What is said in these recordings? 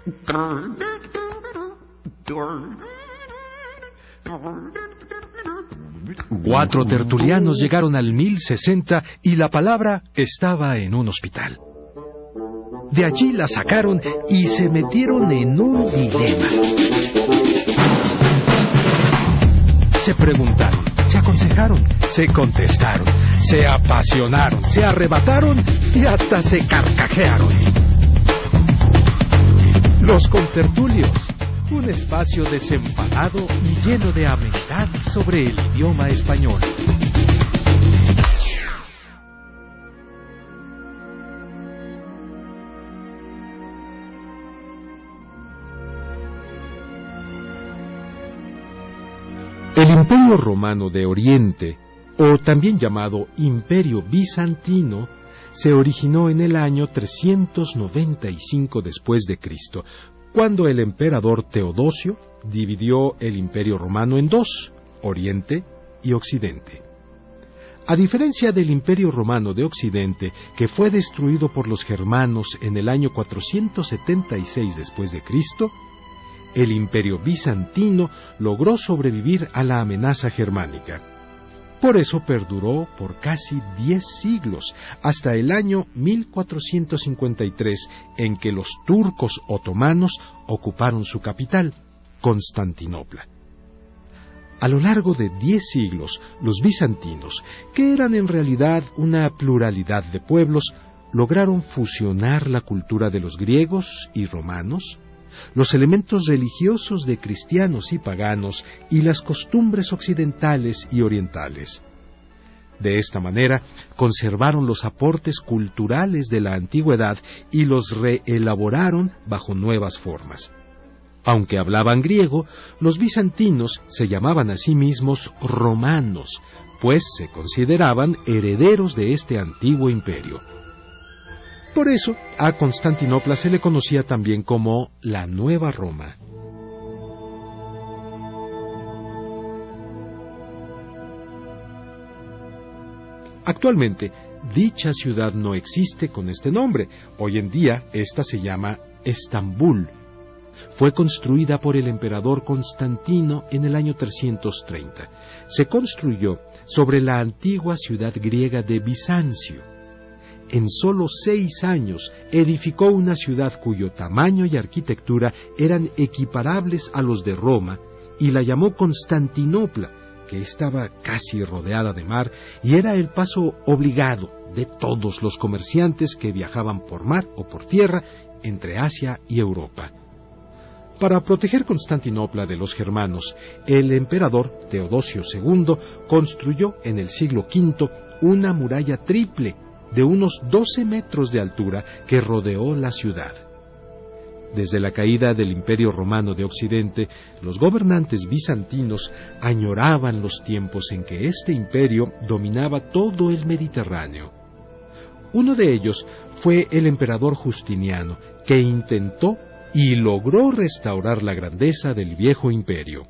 Cuatro tertulianos llegaron al 1060 y la palabra estaba en un hospital. De allí la sacaron y se metieron en un dilema. Se preguntaron, se aconsejaron, se contestaron, se apasionaron, se arrebataron y hasta se carcajearon. Los contertulios, un espacio desenfadado y lleno de amenidad sobre el idioma español. El Imperio Romano de Oriente, o también llamado Imperio Bizantino, se originó en el año 395 después de Cristo, cuando el emperador Teodosio dividió el Imperio Romano en dos, Oriente y Occidente. A diferencia del Imperio Romano de Occidente, que fue destruido por los germanos en el año 476 después de Cristo, el Imperio Bizantino logró sobrevivir a la amenaza germánica. Por eso perduró por casi 10 siglos, hasta el año 1453, en que los turcos otomanos ocuparon su capital, Constantinopla. A lo largo de 10 siglos, los bizantinos, que eran en realidad una pluralidad de pueblos, lograron fusionar la cultura de los griegos y romanos, los elementos religiosos de cristianos y paganos y las costumbres occidentales y orientales. De esta manera, conservaron los aportes culturales de la antigüedad y los reelaboraron bajo nuevas formas. Aunque hablaban griego, los bizantinos se llamaban a sí mismos romanos, pues se consideraban herederos de este antiguo imperio. Por eso, a Constantinopla se le conocía también como la Nueva Roma. Actualmente, dicha ciudad no existe con este nombre. Hoy en día, esta se llama Estambul. Fue construida por el emperador Constantino en el año 330. Se construyó sobre la antigua ciudad griega de Bizancio. En solo 6 años edificó una ciudad cuyo tamaño y arquitectura eran equiparables a los de Roma y la llamó Constantinopla, que estaba casi rodeada de mar y era el paso obligado de todos los comerciantes que viajaban por mar o por tierra entre Asia y Europa. Para proteger Constantinopla de los germanos, el emperador Teodosio II construyó en el siglo V una muralla triple de unos 12 metros de altura que rodeó la ciudad. Desde la caída del Imperio Romano de Occidente, los gobernantes bizantinos añoraban los tiempos en que este imperio dominaba todo el Mediterráneo. Uno de ellos fue el emperador Justiniano, que intentó y logró restaurar la grandeza del viejo imperio.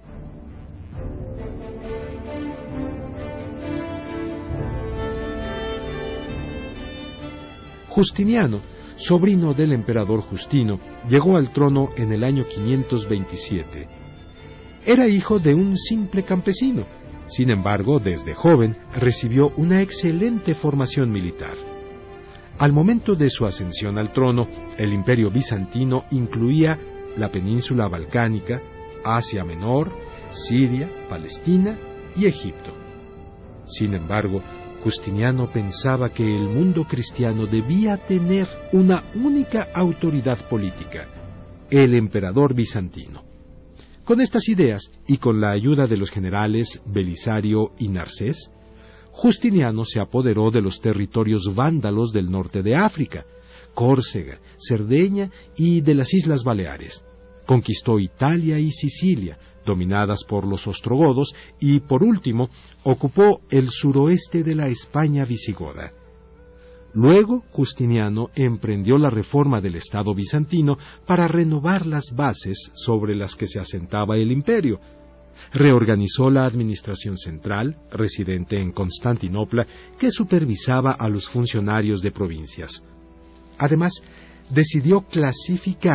Justiniano, sobrino del emperador Justino, llegó al trono en el año 527. Era hijo de un simple campesino. Sin embargo, desde joven recibió una excelente formación militar. Al momento de su ascensión al trono, el imperio bizantino incluía la península balcánica, Asia Menor, Siria, Palestina y Egipto. Sin embargo, Justiniano pensaba que el mundo cristiano debía tener una única autoridad política, el emperador bizantino. Con estas ideas, y con la ayuda de los generales Belisario y Narcés, Justiniano se apoderó de los territorios vándalos del norte de África, Córcega, Cerdeña y de las Islas Baleares. Conquistó Italia y Sicilia, dominadas por los ostrogodos, y por último, ocupó el suroeste de la España visigoda. Luego, Justiniano emprendió la reforma del Estado bizantino para renovar las bases sobre las que se asentaba el imperio. Reorganizó la administración central, residente en Constantinopla, que supervisaba a los funcionarios de provincias. Además, decidió clasificar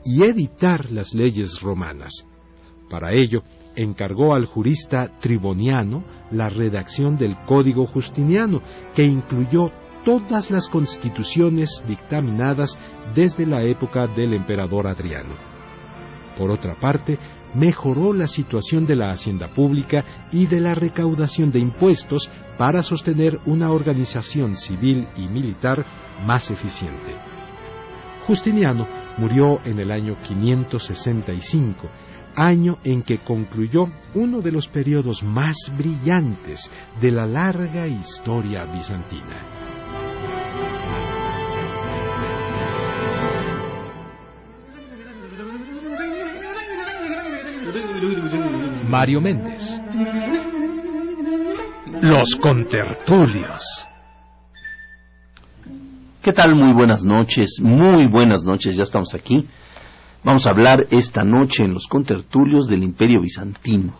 y editar las leyes romanas. Para ello, encargó al jurista Triboniano la redacción del Código Justiniano, que incluyó todas las constituciones dictaminadas desde la época del emperador Adriano. Por otra parte, mejoró la situación de la hacienda pública y de la recaudación de impuestos para sostener una organización civil y militar más eficiente. Justiniano murió en el año 565, año en que concluyó uno de los periodos más brillantes de la larga historia bizantina. Mario Méndez. Los contertulios. ¿Qué tal? Muy buenas noches, ya estamos aquí. Vamos a hablar esta noche en los contertulios del Imperio Bizantino.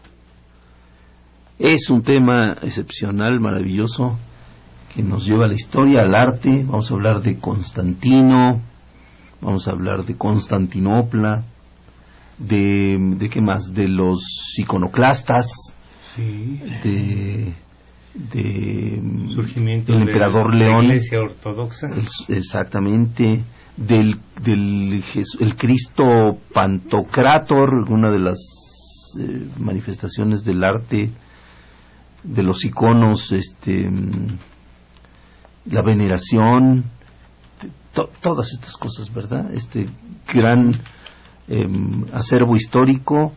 Es un tema excepcional, maravilloso, que nos lleva a la historia, al arte. Vamos a hablar de Constantino, vamos a hablar de Constantinopla, de qué más, de los iconoclastas, sí, de surgimiento del emperador de León, la Iglesia ortodoxa, exactamente, el Cristo Pantocrátor, una de las manifestaciones del arte, de los iconos, la veneración, todas estas cosas, ¿verdad? Este gran acervo histórico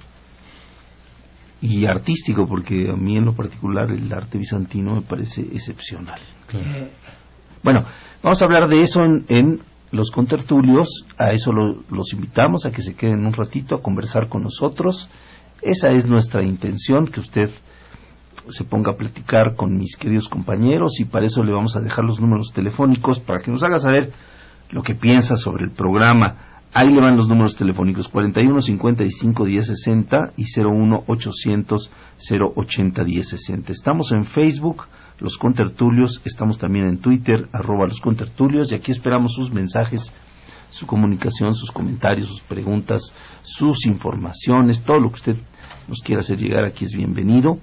y artístico, porque a mí en lo particular el arte bizantino me parece excepcional. Claro. Bueno, vamos a hablar de eso en los contertulios. A eso los invitamos a que se queden un ratito a conversar con nosotros. Esa es nuestra intención, que usted se ponga a platicar con mis queridos compañeros, y para eso le vamos a dejar los números telefónicos para que nos haga saber lo que piensa sobre el programa. Ahí le van los números telefónicos: 41 55 10 60 y 01 800 080 10 60. Estamos en Facebook, Los Contertulios, estamos también en Twitter, @Los Contertulios, y aquí esperamos sus mensajes, su comunicación, sus comentarios, sus preguntas, sus informaciones, todo lo que usted nos quiera hacer llegar aquí es bienvenido,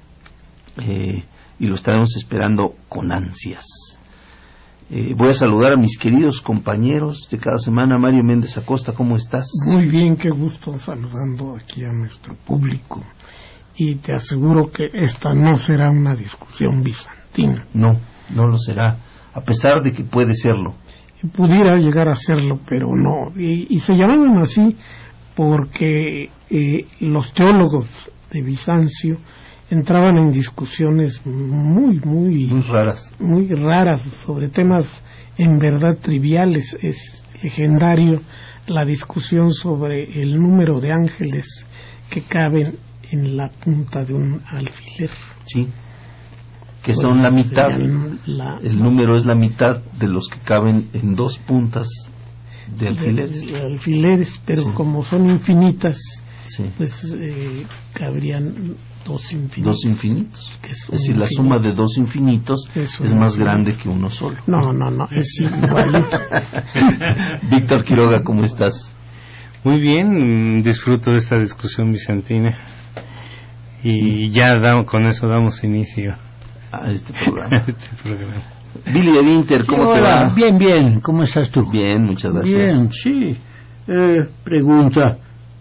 y lo estaremos esperando con ansias. Voy a saludar a mis queridos compañeros de cada semana. Mario Méndez Acosta, ¿cómo estás? Muy bien, qué gusto saludando aquí a nuestro público. Y te aseguro que esta no será una discusión bizantina. No, no lo será, a pesar de que puede serlo. Pudiera llegar a serlo, pero no. Y se llamaban así porque los teólogos de Bizancio entraban en discusiones muy raras sobre temas en verdad triviales. Es legendario la discusión sobre el número de ángeles que caben en la punta de un alfiler. Sí, que son la mitad. El número es la mitad de los que caben en dos puntas de alfileres. De alfileres, pero sí, como son infinitas, sí, pues cabrían dos infinitos. Dos infinitos. Es decir, la suma de dos infinitos es más grande que uno solo. No, es igualito. Víctor Quiroga, ¿cómo estás? Muy bien, disfruto de esta discusión bizantina. Y ya con eso damos inicio a este programa. Billy de Winter, ¿cómo te va? Bien, ¿cómo estás tú? Bien, muchas gracias. Bien, sí. Pregunta: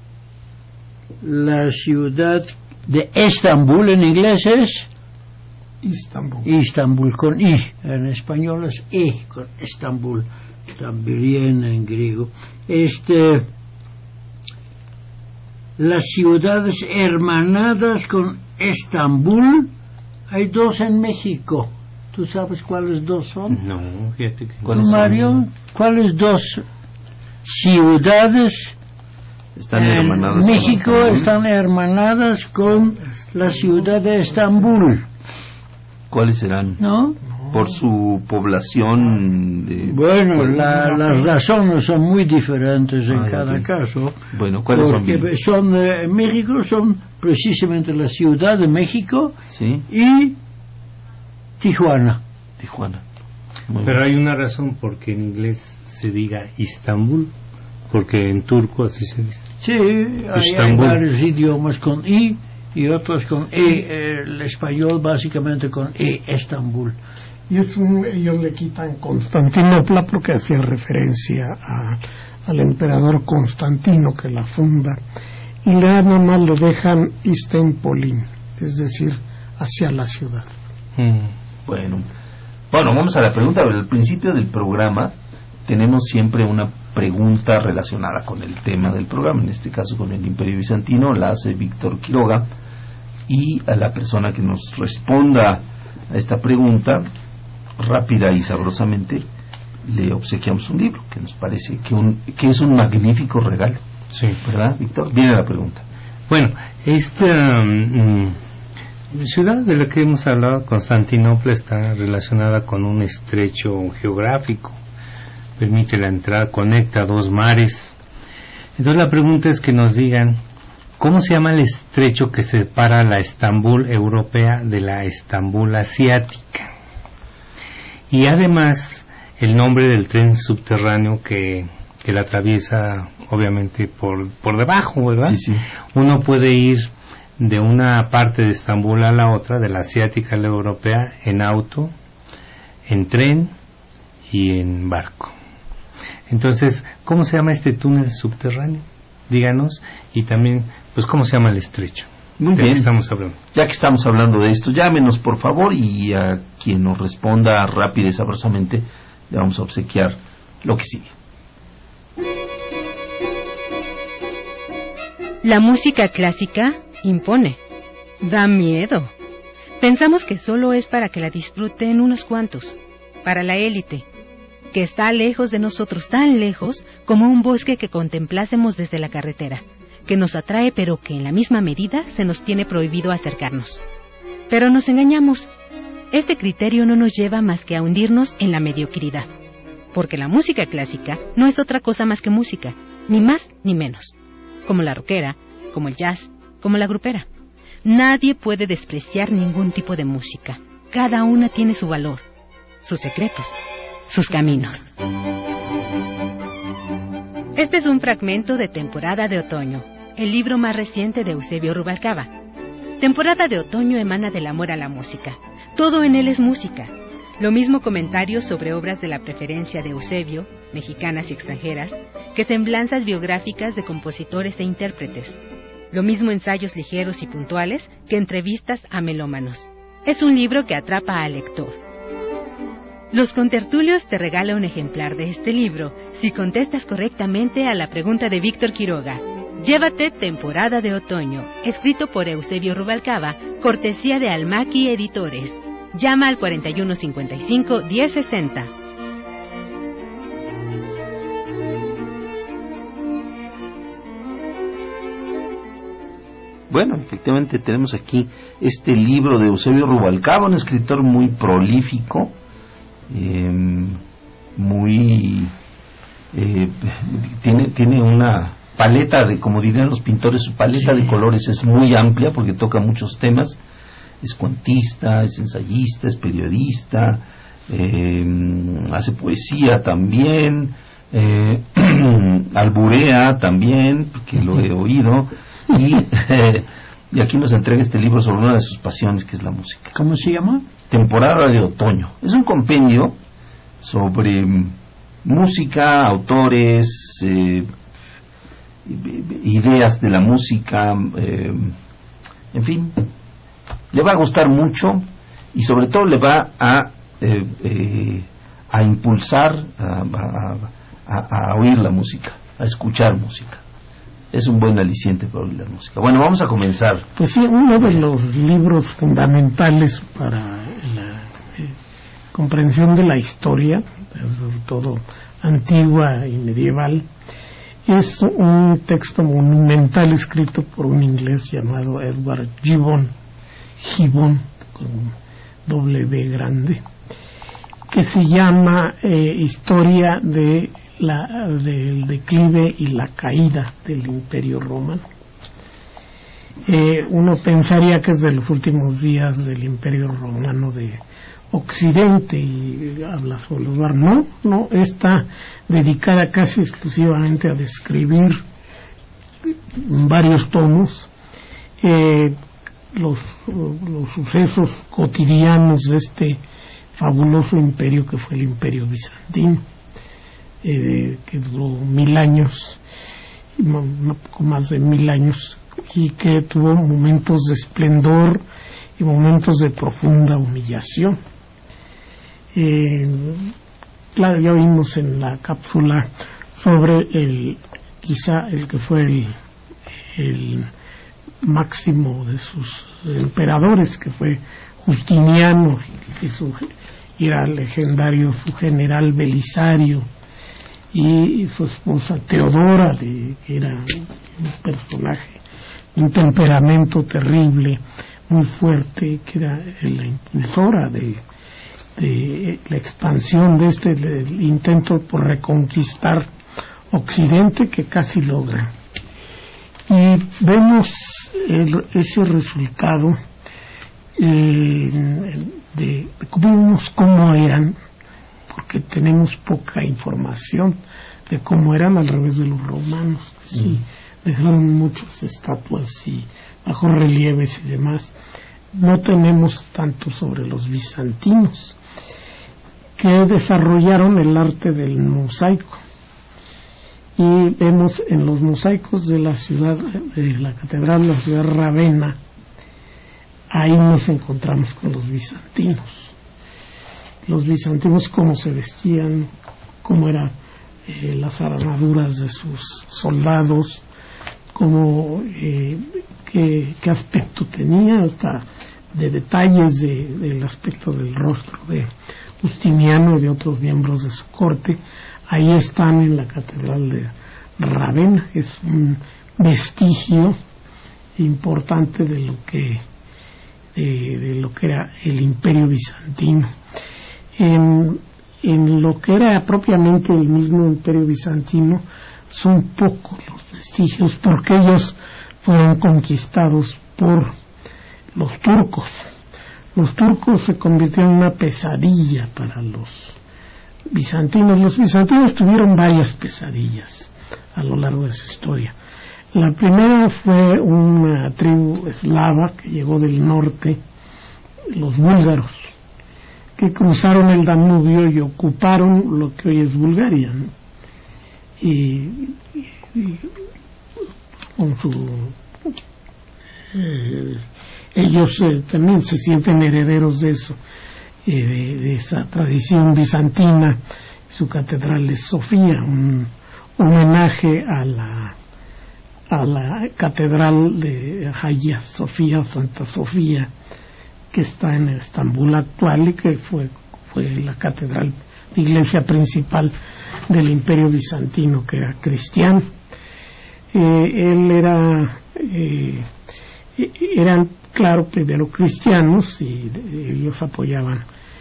la ciudad de Estambul en inglés es Istambul con I, en español es E con Estambul, también en griego. Las ciudades hermanadas con Estambul, hay dos en México. ¿Tú sabes cuáles dos son? No, fíjate que ¿Cuáles son, Mario? ¿Cuáles dos ciudades están hermanadas en México están hermanadas con la ciudad de Estambul? ¿Cuáles serán? ¿No? Por su población. Bueno, las razones son muy diferentes en cada caso. Bueno, ¿cuáles son? Porque en México son precisamente la Ciudad de México, ¿sí?, y Tijuana. Tijuana. Pero hay una razón porque en inglés se diga Istambul, porque en turco así se dice. Sí, hay varios idiomas con I y otros con E. El español básicamente con E, Estambul. Y ellos le quitan Constantinopla porque hacía referencia al emperador Constantino que la funda, y nada más le dejan Istanbulín, es decir, hacia la ciudad. Bueno, vamos a la pregunta. Al principio del programa tenemos siempre una pregunta relacionada con el tema del programa, en este caso con el Imperio Bizantino. La hace Víctor Quiroga, y a la persona que nos responda a esta pregunta rápida y sabrosamente le obsequiamos un libro que nos parece que es un magnífico regalo. Sí. ¿Verdad, Víctor? Viene la pregunta. Bueno, esta ciudad de la que hemos hablado, Constantinopla, está relacionada con un estrecho geográfico, permite la entrada, conecta dos mares. Entonces la pregunta es que nos digan ¿cómo se llama el estrecho que separa la Estambul europea de la Estambul asiática? Y además el nombre del tren subterráneo que la atraviesa, obviamente por debajo, ¿verdad? Sí, sí. Uno puede ir de una parte de Estambul a la otra, de la asiática a la europea, en auto, en tren y en barco. Entonces, ¿cómo se llama este túnel subterráneo? Díganos. Y también, pues, ¿cómo se llama el estrecho? Muy bien. Estamos hablando. Ya que estamos hablando de esto, llámenos por favor, y a quien nos responda rápido y sabrosamente le vamos a obsequiar lo que sigue. La música clásica impone, da miedo. Pensamos que solo es para que la disfruten unos cuantos, para la élite, que está lejos de nosotros, tan lejos como un bosque que contemplásemos desde la carretera, que nos atrae pero que en la misma medida se nos tiene prohibido acercarnos. Pero nos engañamos. Este criterio no nos lleva más que a hundirnos en la mediocridad, porque la música clásica no es otra cosa más que música, ni más ni menos, como la rockera, como el jazz, como la grupera. Nadie puede despreciar ningún tipo de música. Cada una tiene su valor, sus secretos, sus caminos. Este es un fragmento de Temporada de Otoño, el libro más reciente de Eusebio Rubalcaba. Temporada de Otoño emana del amor a la música. Todo en él es música. Lo mismo comentarios sobre obras de la preferencia de Eusebio, mexicanas y extranjeras, que semblanzas biográficas de compositores e intérpretes. Lo mismo ensayos ligeros y puntuales que entrevistas a melómanos. Es un libro que atrapa al lector. Los Contertulios te regala un ejemplar de este libro si contestas correctamente a la pregunta de Víctor Quiroga. Llévate Temporada de Otoño, escrito por Eusebio Rubalcaba, cortesía de Almaqui Editores. Llama al 4155-1060. Bueno, efectivamente tenemos aquí este libro de Eusebio Rubalcaba, un escritor muy prolífico, tiene una paleta de, como dirían los pintores, su paleta de colores es muy amplia porque toca muchos temas. Es cuentista, es ensayista, es periodista, hace poesía también, alburea también, porque lo he oído, y aquí nos entrega este libro sobre una de sus pasiones, que es la música. ¿Cómo se llama? Temporada de Otoño. Es un compendio sobre música, autores, ideas de la música, en fin. Le va a gustar mucho y sobre todo le va a impulsar a oír la música, a escuchar música. Es un buen aliciente para oír la música. Bueno, vamos a comenzar. Pues sí, uno de los libros fundamentales para la comprensión de la historia, sobre todo antigua y medieval, es un texto monumental escrito por un inglés llamado Edward Gibbon, con W grande, que se llama Historia del declive y la caída del Imperio Romano. Uno pensaría que es de los últimos días del Imperio Romano de Occidente, y habla sobre los barcos. No, está dedicada casi exclusivamente a describir en varios tomos los sucesos cotidianos de este fabuloso imperio que fue el Imperio Bizantino, que duró 1000 años, un poco más de 1000 años, y que tuvo momentos de esplendor y momentos de profunda humillación. Claro, ya vimos en la cápsula sobre quizá el que fue el máximo de sus emperadores, que fue Justiniano, y era legendario su general Belisario, y su esposa Teodora, que era un personaje, un temperamento terrible, muy fuerte, que era la impulsora de la expansión de el intento por reconquistar Occidente, que casi logra. Y vemos ese resultado vemos cómo eran, porque tenemos poca información de cómo eran al revés de los romanos, que sí dejaron muchas estatuas y bajo relieves y demás. No tenemos tanto sobre los bizantinos, que desarrollaron el arte del mosaico, y vemos en los mosaicos de la ciudad, de la catedral, la ciudad de Ravenna, ahí nos encontramos con los bizantinos. Los bizantinos, cómo se vestían, cómo eran las armaduras de sus soldados, cómo qué aspecto tenía, hasta de detalles del aspecto del rostro de Justiniano y de otros miembros de su corte. Ahí están en la catedral de Ravenna. Es un vestigio importante de lo que era el Imperio Bizantino. En lo que era propiamente el mismo Imperio Bizantino son pocos los vestigios, porque ellos fueron conquistados por los turcos. Los turcos se convirtieron en una pesadilla para los bizantinos. Los bizantinos tuvieron varias pesadillas a lo largo de su historia. La primera fue una tribu eslava que llegó del norte, los búlgaros, que cruzaron el Danubio y ocuparon lo que hoy es Bulgaria, ¿no? Y con su ellos también se sienten herederos de eso, de esa tradición bizantina. Su catedral es Sofía, un homenaje a la catedral de Hagia Sofía, Santa Sofía, que está en Estambul actual, y que fue la catedral, la iglesia principal del Imperio Bizantino, que era cristiano. Eran, claro, primero cristianos, y ellos apoyaban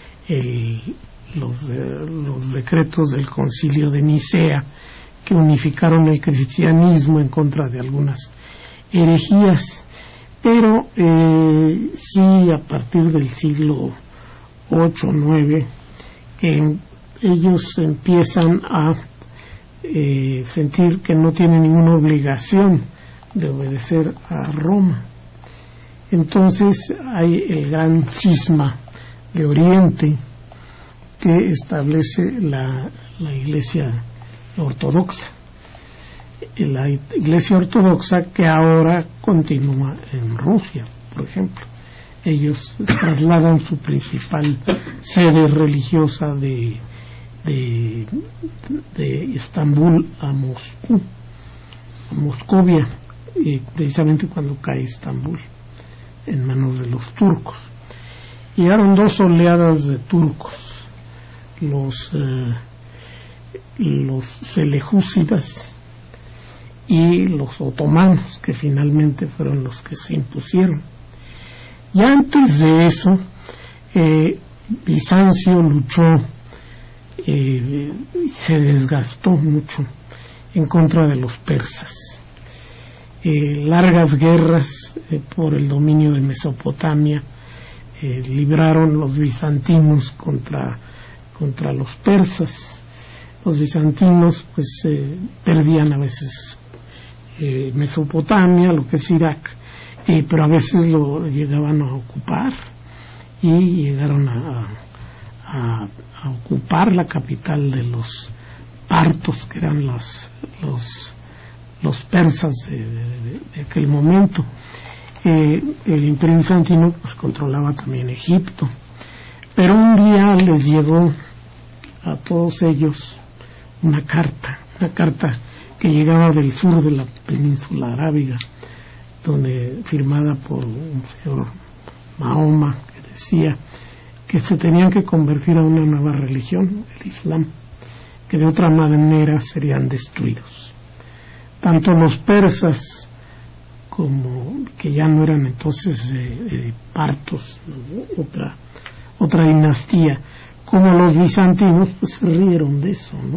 los decretos del Concilio de Nicea, que unificaron el cristianismo en contra de algunas herejías. Pero sí, a partir del siglo VIII, IX, ellos empiezan a sentir que no tienen ninguna obligación de obedecer a Roma. Entonces hay el gran cisma de Oriente, que establece la Iglesia ortodoxa. La Iglesia ortodoxa, que ahora continúa en Rusia, por ejemplo. Ellos trasladan su principal sede religiosa de Estambul a Moscú, a Moscovia, precisamente cuando cae Estambul en manos de los turcos. Llegaron dos oleadas de turcos, los selejúcidas y los otomanos, que finalmente fueron los que se impusieron. Y antes de eso, Bizancio luchó, se desgastó mucho en contra de los persas. Largas guerras por el dominio de Mesopotamia, libraron los bizantinos contra los persas. Los bizantinos pues perdían a veces Mesopotamia, lo que es Irak, pero a veces lo llegaban a ocupar y llegaron a ocupar la capital de los partos, que eran los persas de aquel momento. El Imperio Bizantino pues controlaba también Egipto, pero un día les llegó a todos ellos una carta que llegaba del sur de la península arábiga, donde firmada por un señor Mahoma, que decía que se tenían que convertir a una nueva religión, el Islam, que de otra manera serían destruidos. Tanto los persas, como que ya no eran entonces partos, otra dinastía, como los bizantinos, pues se rieron de eso, ¿no?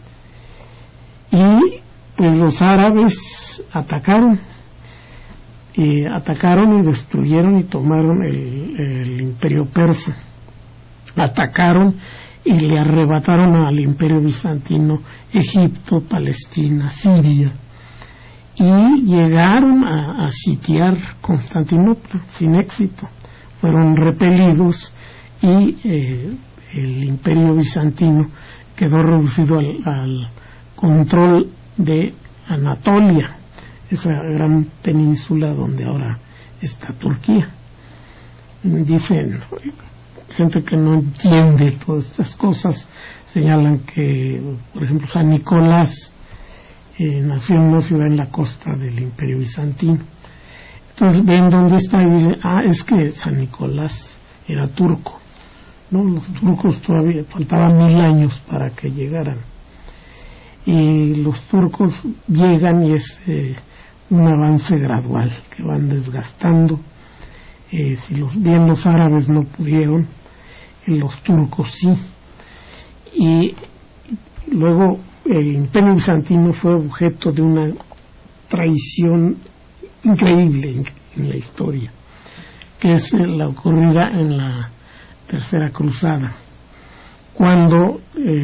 Y pues los árabes atacaron y destruyeron y tomaron el imperio persa. Atacaron y le arrebataron al imperio bizantino Egipto, Palestina, Siria, y llegaron a sitiar Constantinopla sin éxito. Fueron repelidos y el imperio bizantino quedó reducido al control de Anatolia, esa gran península donde ahora está Turquía. Dicen gente que no entiende todas estas cosas, señalan que, por ejemplo, San Nicolás nació en una ciudad en la costa del Imperio Bizantino. Entonces ven dónde está y dicen, es que San Nicolás era turco. No, los turcos todavía faltaban 1000 años para que llegaran. Y los turcos llegan y es un avance gradual que van desgastando. Si los árabes no pudieron, los turcos sí. Y luego el Imperio Bizantino fue objeto de una traición increíble en la historia, que es la ocurrida en la Tercera Cruzada, cuando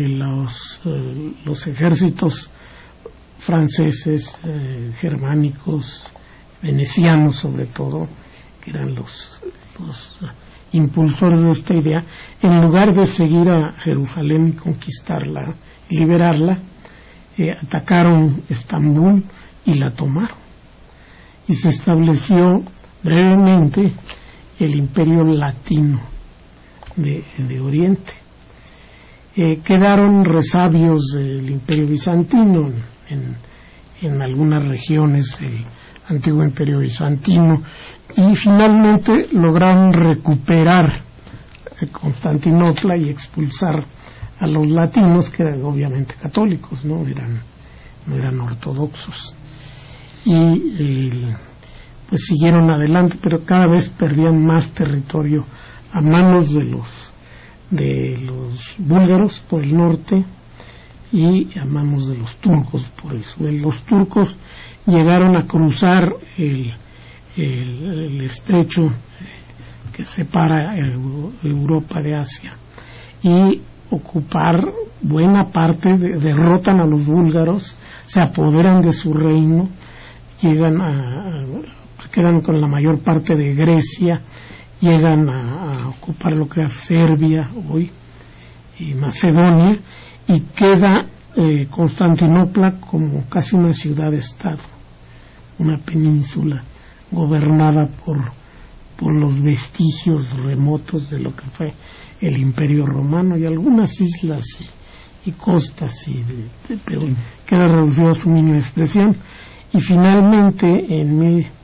los ejércitos franceses, germánicos, venecianos sobre todo, que eran los impulsores de esta idea, en lugar de seguir a Jerusalén y conquistarla, liberarla, atacaron Estambul y la tomaron. Y se estableció brevemente el Imperio Latino de Oriente. Quedaron resabios del Imperio Bizantino en algunas regiones del antiguo Imperio Bizantino, y finalmente lograron recuperar Constantinopla y expulsar a los latinos, que eran obviamente católicos, no eran ortodoxos, y pues siguieron adelante, pero cada vez perdían más territorio a manos de los búlgaros por el norte y a manos de los turcos por el sur. Los turcos llegaron a cruzar el estrecho que separa Europa de Asia y ocupar buena parte, derrotan a los búlgaros, se apoderan de su reino, se quedan con la mayor parte de Grecia, llegan a ocupar lo que era Serbia hoy y Macedonia, y queda Constantinopla como casi una ciudad-estado, una península gobernada por los vestigios remotos de lo que fue el Imperio Romano y algunas islas y costas, pero queda reducido a su mínima expresión. Y finalmente en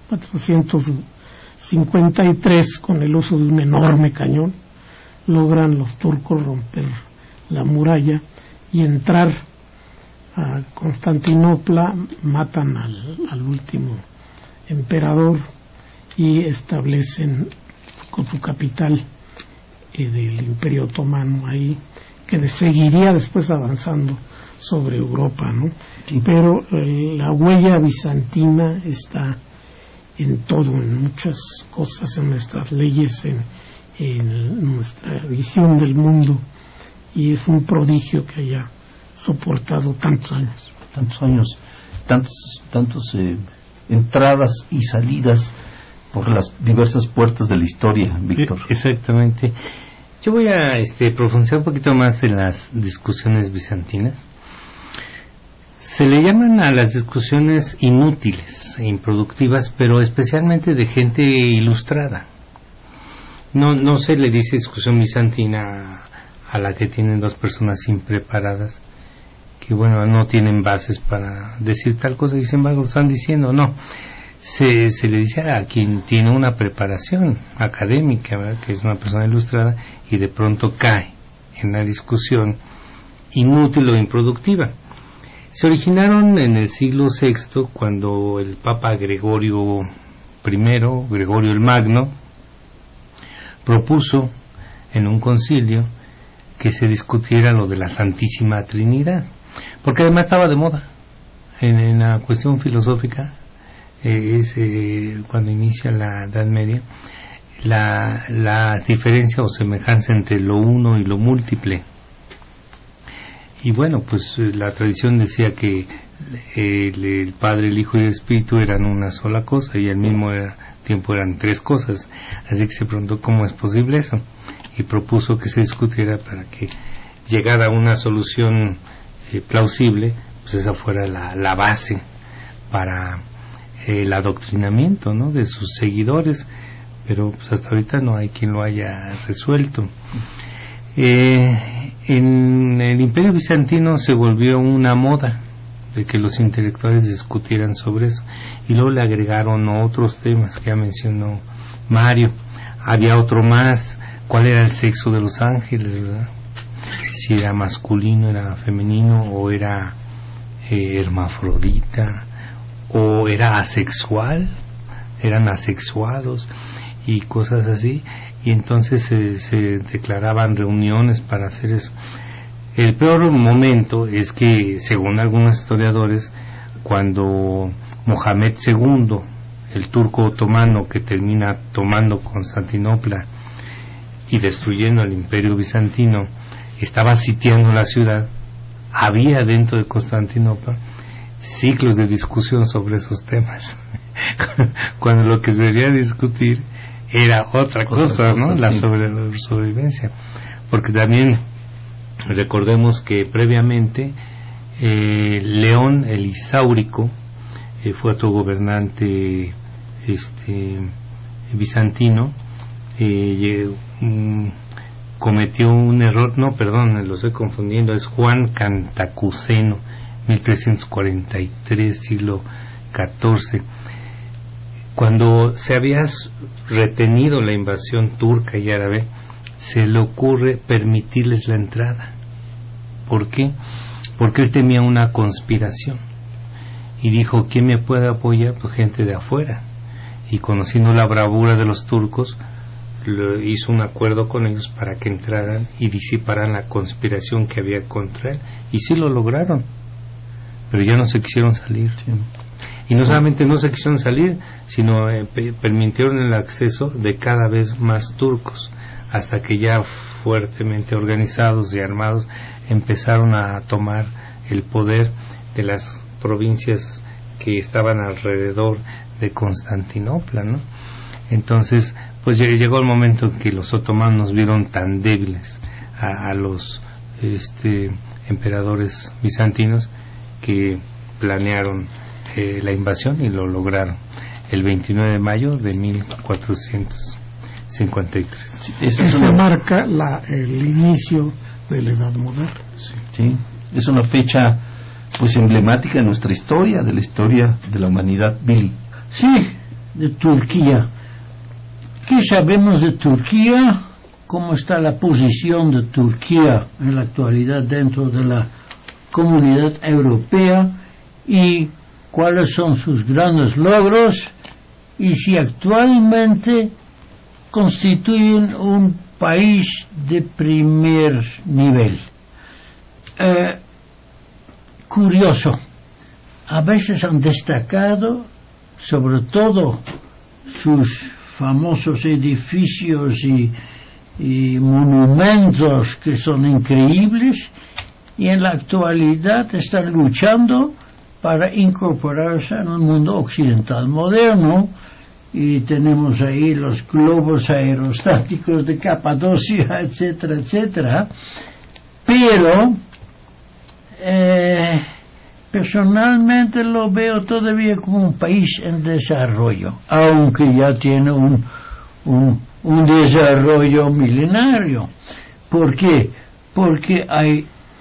1453, con el uso de un enorme cañón, logran los turcos romper la muralla y entrar a Constantinopla, matan al último emperador y establecen con su capital del Imperio Otomano ahí, que seguiría después avanzando sobre Europa, ¿no? Sí. Pero la huella bizantina está en todo, en muchas cosas, en nuestras leyes, en nuestra visión del mundo, y es un prodigio que haya soportado tantos años. Tantos entradas y salidas por las diversas puertas de la historia, Víctor. Exactamente. Yo voy a profundizar un poquito más en las discusiones bizantinas. Se le llaman a las discusiones inútiles e improductivas, pero especialmente de gente ilustrada. No se le dice discusión bizantina a la que tienen dos personas impreparadas, que bueno, no tienen bases para decir tal cosa y sin embargo lo están diciendo. No, se le dice a quien tiene una preparación académica, ¿verdad?, que es una persona ilustrada, y de pronto cae en la discusión inútil o improductiva. Se originaron en el siglo VI, cuando el Papa Gregorio el Magno, propuso en un concilio que se discutiera lo de la Santísima Trinidad, porque además estaba de moda en la cuestión filosófica. Cuando inicia la Edad Media, la diferencia o semejanza entre lo uno y lo múltiple. Y bueno, pues la tradición decía que el Padre, el Hijo y el Espíritu eran una sola cosa, y al mismo tiempo eran tres cosas. Así que se preguntó cómo es posible eso, y propuso que se discutiera para que llegara a una solución plausible, pues esa fuera la base para el adoctrinamiento, ¿no?, de sus seguidores. Pero pues hasta ahorita no hay quien lo haya resuelto. En el Imperio Bizantino se volvió una moda de que los intelectuales discutieran sobre eso, y luego le agregaron otros temas que ya mencionó Mario. Había otro más: ¿cuál era el sexo de los ángeles, verdad? Si era masculino, era femenino, o era hermafrodita, o era asexual, eran asexuados y cosas así. Y entonces se declaraban reuniones para hacer eso. El peor momento es que, según algunos historiadores, cuando Mohamed II, el turco otomano que termina tomando Constantinopla y destruyendo el Imperio Bizantino, estaba sitiando la ciudad, había dentro de Constantinopla ciclos de discusión sobre esos temas, cuando lo que se debía discutir era otra cosa, ¿no? Sí. La sobrevivencia. Porque también recordemos que previamente León el Isáurico fue otro gobernante bizantino, cometió un error, lo estoy confundiendo, es Juan Cantacuzeno, 1343, siglo XIV. Cuando se había retenido la invasión turca y árabe, se le ocurre permitirles la entrada. ¿Por qué? Porque él temía una conspiración y dijo: ¿quién me puede apoyar? Pues gente de afuera. Y conociendo la bravura de los turcos, hizo un acuerdo con ellos para que entraran y disiparan la conspiración que había contra él, y sí lo lograron, pero ya no se quisieron salir. Sí. Y no solamente no se quisieron salir, sino permitieron el acceso de cada vez más turcos, hasta que ya fuertemente organizados y armados empezaron a tomar el poder de las provincias que estaban alrededor de Constantinopla, ¿no? Entonces, pues llegó el momento en que los otomanos vieron tan débiles a los emperadores bizantinos, que planearon la invasión y lo lograron el 29 de mayo de 1453. Sí, esa marca el inicio de la Edad Moderna. Sí, es una fecha pues emblemática en nuestra historia, de la historia de la humanidad. Billy. Sí, de Turquía. ¿Qué sabemos de Turquía? ¿Cómo está la posición de Turquía en la actualidad dentro de la Comunidad Europea? ¿Y cuáles son sus grandes logros? Y si actualmente constituyen un país de primer nivel. Curioso, a veces han destacado sobre todo sus famosos edificios y y monumentos que son increíbles, y en la actualidad están luchando para incorporarse en el mundo occidental moderno. Y tenemos ahí los globos aerostáticos de Capadocia, etcétera, etcétera. Pero personalmente lo veo todavía como un país en desarrollo, aunque ya tiene un desarrollo milenario. ¿Por qué? Porque hay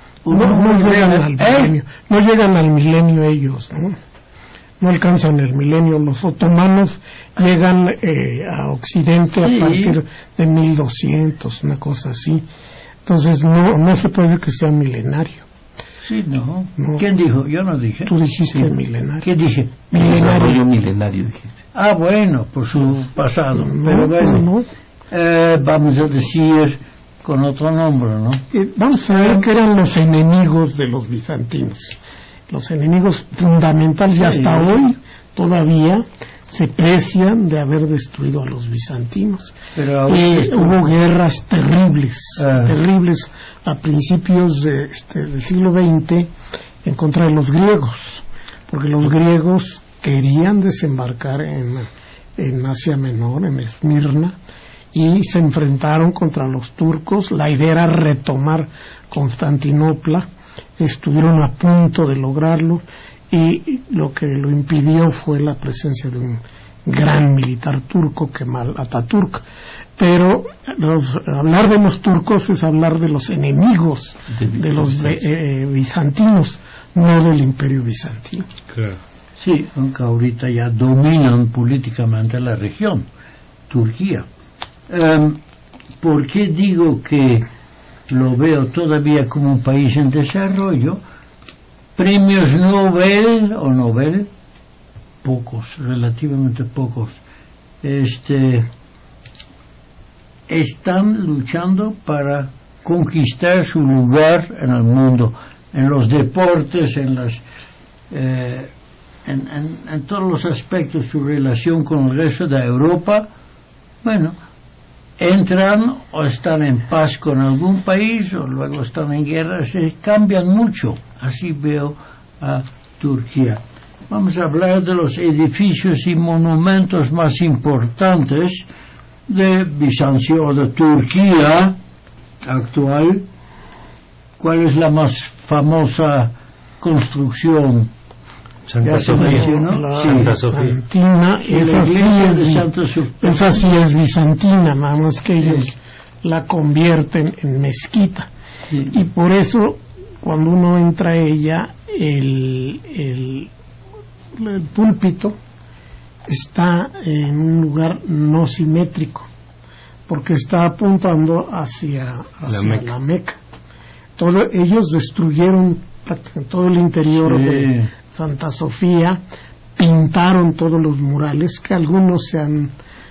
no llegan al milenio ellos, no alcanzan el milenio. Los otomanos llegan a Occidente a partir de 1200, una cosa así. Entonces no se puede decir que sea milenario. Sí, no. ¿Quién dijo? Yo no dije. Tú dijiste milenario. ¿Qué dije? Milenario dijiste. Ah, bueno, por su pasado. Pero bueno, vamos a decir con otro nombre, ¿no? Vamos a ver que eran los enemigos de los bizantinos. Los enemigos fundamentales, y hasta hoy todavía se precian de haber destruido a los bizantinos. Pero hubo guerras terribles a principios del siglo XX en contra de los griegos, porque los griegos querían desembarcar en Asia Menor, en Esmirna, y se enfrentaron contra los turcos. La idea era retomar Constantinopla. Estuvieron a punto de lograrlo, y lo que lo impidió fue la presencia de un gran militar turco, Kemal Atatürk. Pero hablar de los turcos es hablar de los enemigos de los bizantinos, no del imperio bizantino. Claro. Sí, aunque ahorita ya dominan políticamente la región, Turquía. ¿Por qué digo que lo veo todavía como un país en desarrollo? Premios Nobel, pocos, relativamente pocos, están luchando para conquistar su lugar en el mundo, en los deportes, en todos los aspectos, su relación con el resto de Europa. Bueno, entran o están en paz con algún país o luego están en guerra, se cambian mucho. Así veo a Turquía. Vamos a hablar de los edificios y monumentos más importantes de Bizancio o de Turquía actual. ¿Cuál es la más famosa construcción? Santa Sofía, ¿no? Santa Sofía. Esa sí es bizantina, nada más que ellos la convierten en mezquita. Sí. Y por eso, cuando uno entra a ella, el púlpito está en un lugar no simétrico, porque está apuntando hacia la Meca. Ellos destruyeron prácticamente todo el interior de Santa Sofía, pintaron todos los murales, que algunos se han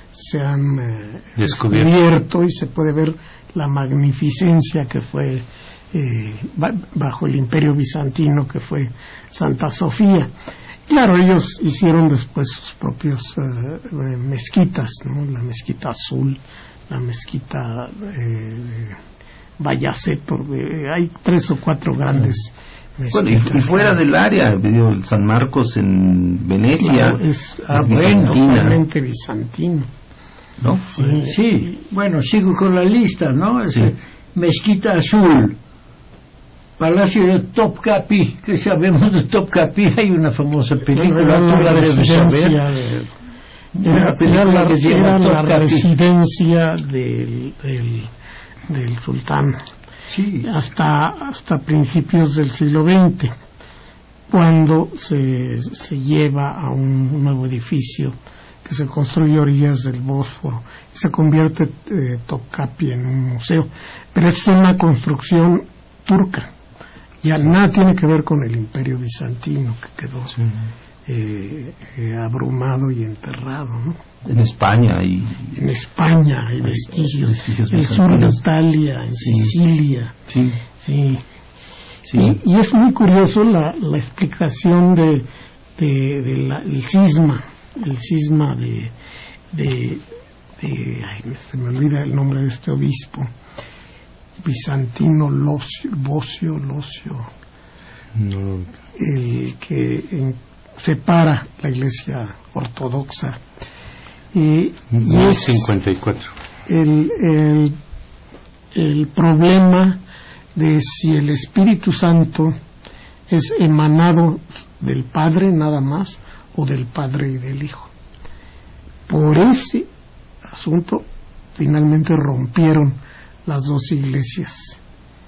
descubierto, y se puede ver la magnificencia que fue bajo el imperio bizantino, que fue Santa Sofía. Claro, ellos hicieron después sus propios mezquitas, ¿no? La mezquita azul, la mezquita Bayaceto, hay 3 o 4 grandes mezquitas. Bueno, y fuera del área, el San Marcos en Venecia, claro, es totalmente bizantino, ¿no? Sí. Bueno, sigo con la lista, ¿no? Sí. Mezquita Azul, Palacio de Topkapi. ¿Qué sabemos de Topkapi? Hay una famosa película, tú la debes saber. Era la residencia del sultán, sí, hasta principios del siglo XX, cuando se lleva a un nuevo edificio que se construye a orillas del Bósforo y se convierte Topkapi en un museo. Pero es una construcción turca, ya nada tiene que ver con el imperio bizantino, que quedó abrumado y enterrado, ¿no? En España hay vestigios, en el sur de Italia, en Sicilia. Sí. Y es muy curioso la explicación del cisma, el cisma de se me olvida el nombre de este obispo bizantino, Bocio, No, el que separa la Iglesia ortodoxa, y es 54. el problema de si el Espíritu Santo es emanado del Padre nada más o del Padre y del Hijo. Por ese asunto finalmente rompieron las dos iglesias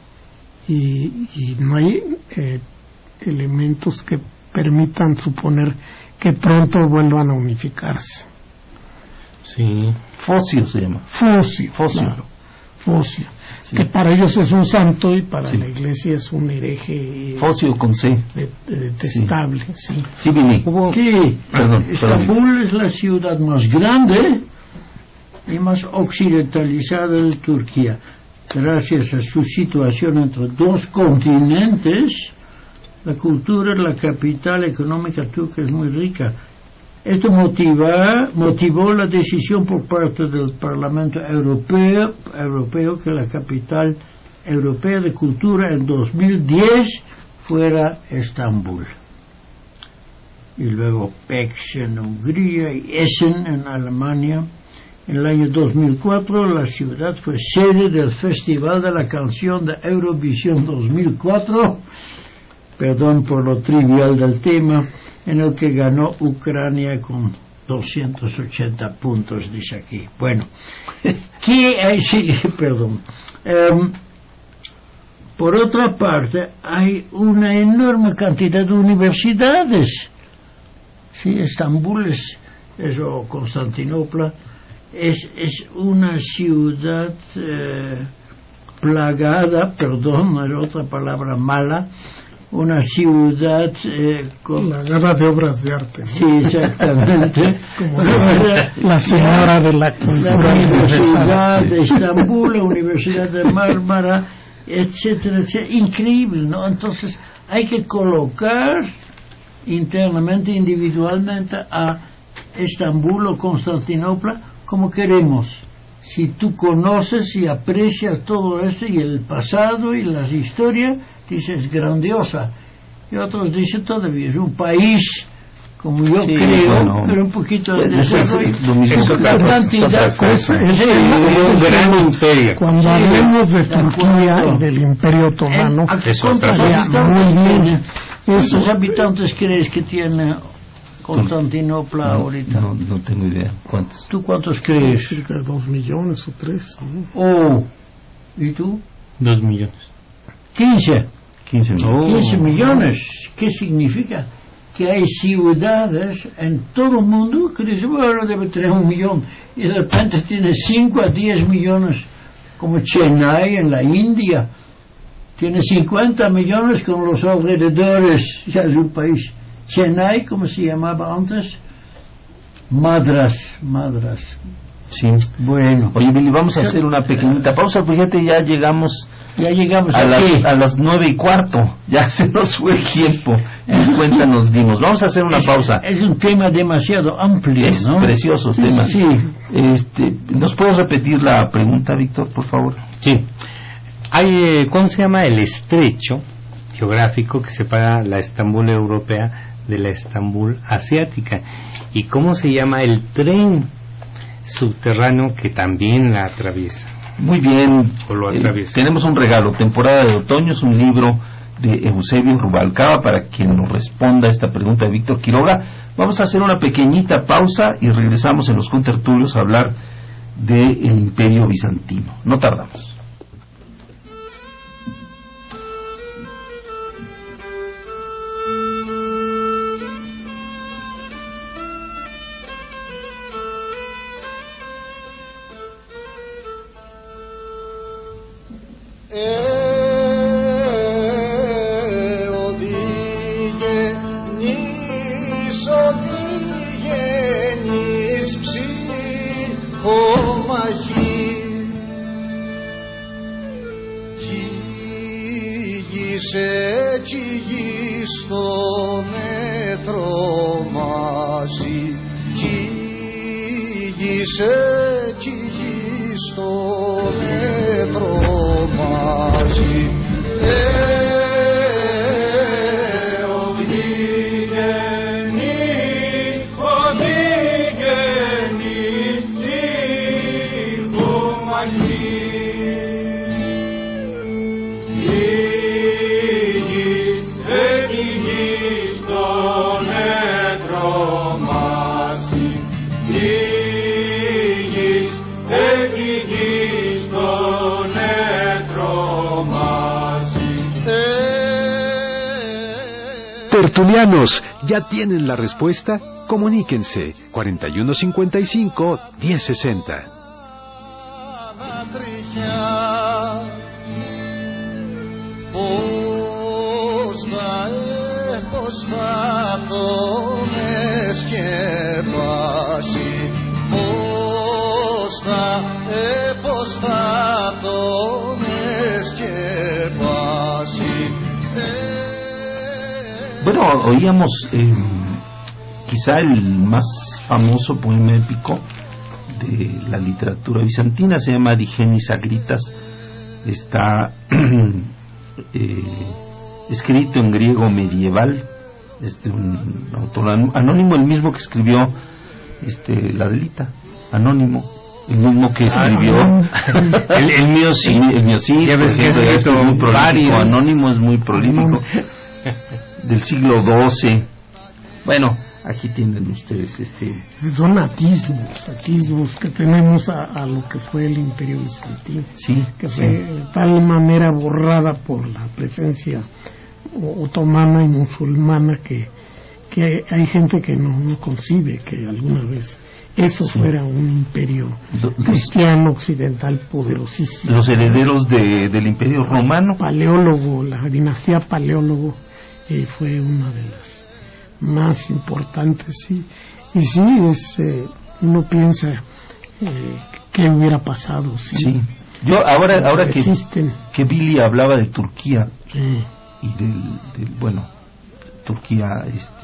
y no hay elementos que permitan suponer que pronto vuelvan a unificarse. Sí. Focio se llama. Focio. Claro. Focio. Sí. Que para ellos es un santo y para la iglesia es un hereje. Focio con C. Detestable, sí. Sí, Billy. Sí, Perdón. Estambul es la ciudad más grande y más occidentalizada de Turquía. Gracias a su situación entre dos continentes, la cultura de la capital económica turca es muy rica. Esto motivó la decisión por parte del Parlamento Europeo que la capital europea de cultura en 2010 fuera Estambul. Y luego Pécs en Hungría y Essen en Alemania. En el año 2004 la ciudad fue sede del Festival de la Canción de Eurovisión 2004, perdón por lo trivial del tema, en el que ganó Ucrania con 280 puntos, dice aquí. Bueno, ¿qué hay? Sí, perdón. Por otra parte, hay una enorme cantidad de universidades. Sí, Estambul o Constantinopla, es una ciudad plagada, perdón, no es otra palabra mala, una ciudad con la guerra de obras de arte, ¿no? Sí, exactamente. Como la señora de la cultura. La Universidad de Estambul, la Universidad de Mármara, etcétera, etcétera. Increíble, ¿no? Entonces hay que colocar internamente, individualmente a Estambul o Constantinopla como queremos. Si tú conoces y aprecias todo esto y el pasado y las historias, dices grandiosa, y otros dicen todavía es un país como yo creo, bueno, pero un poquito de desarrollo, es otra cantidad, es un gran imperio. Cuando hablemos de Turquía y del Imperio Otomano, ¿cuántos habitantes crees que tiene Constantinopla ahorita? No tengo idea. ¿Cuántos? ¿Tú cuántos crees? Cerca de 2 millones o 3. ¿No? Oh, ¿y tú? 2 millones. 15 millones. 15 millones. ¿Qué significa? Que hay ciudades en todo el mundo que dicen, bueno, debe tener 1 millón, y de repente tiene 5 a 10 millones, como Chennai en la India, tiene 50 millones con los alrededores, ya es un país. Chennai, ¿cómo se llamaba antes? Madras. Sí. Bueno. Oye, Billy, vamos a hacer una pequeñita pausa, fíjate, ya llegamos a las 9:15, ya se nos fue el tiempo, ni cuenta nos dimos. Vamos a hacer una pausa. Es un tema demasiado amplio, es ¿no? Precioso tema. Sí. ¿Nos puedes repetir la pregunta, Víctor, por favor? Sí. Hay, ¿cómo se llama? El estrecho geográfico que separa la Estambul europea de la Estambul asiática. ¿Y cómo se llama el tren subterráneo que también la atraviesa? Muy bien, tenemos un regalo, temporada de otoño, es un libro de Eusebio Rubalcaba para quien nos responda a esta pregunta de Víctor Quiroga. Vamos a hacer una pequeñita pausa y regresamos en los contertulios a hablar del Imperio Bizantino. No tardamos. Tertulianos, ¿ya tienen la respuesta? Comuníquense 4155-1060. Bueno, oíamos quizá el más famoso poema épico de la literatura bizantina, se llama Digenis Agritas. Está escrito en griego medieval, un autor anónimo, el mismo que escribió la Delita, anónimo, el mismo que escribió el mío sí, ya ves que es muy prolífico, anónimo es muy prolífico, del siglo XII. Bueno, aquí tienen ustedes son atismos que tenemos a lo que fue el Imperio Bizantino, sí, que fue de tal manera borrada por la presencia otomana y musulmana que hay gente que no concibe que alguna vez eso fuera un imperio cristiano occidental poderosísimo. Los herederos del Imperio Romano. Paleólogo, la dinastía Paleólogo fue una de las más importantes, y sí, uno piensa qué hubiera pasado. Sí. Yo ahora que Billy hablaba de Turquía y del Turquía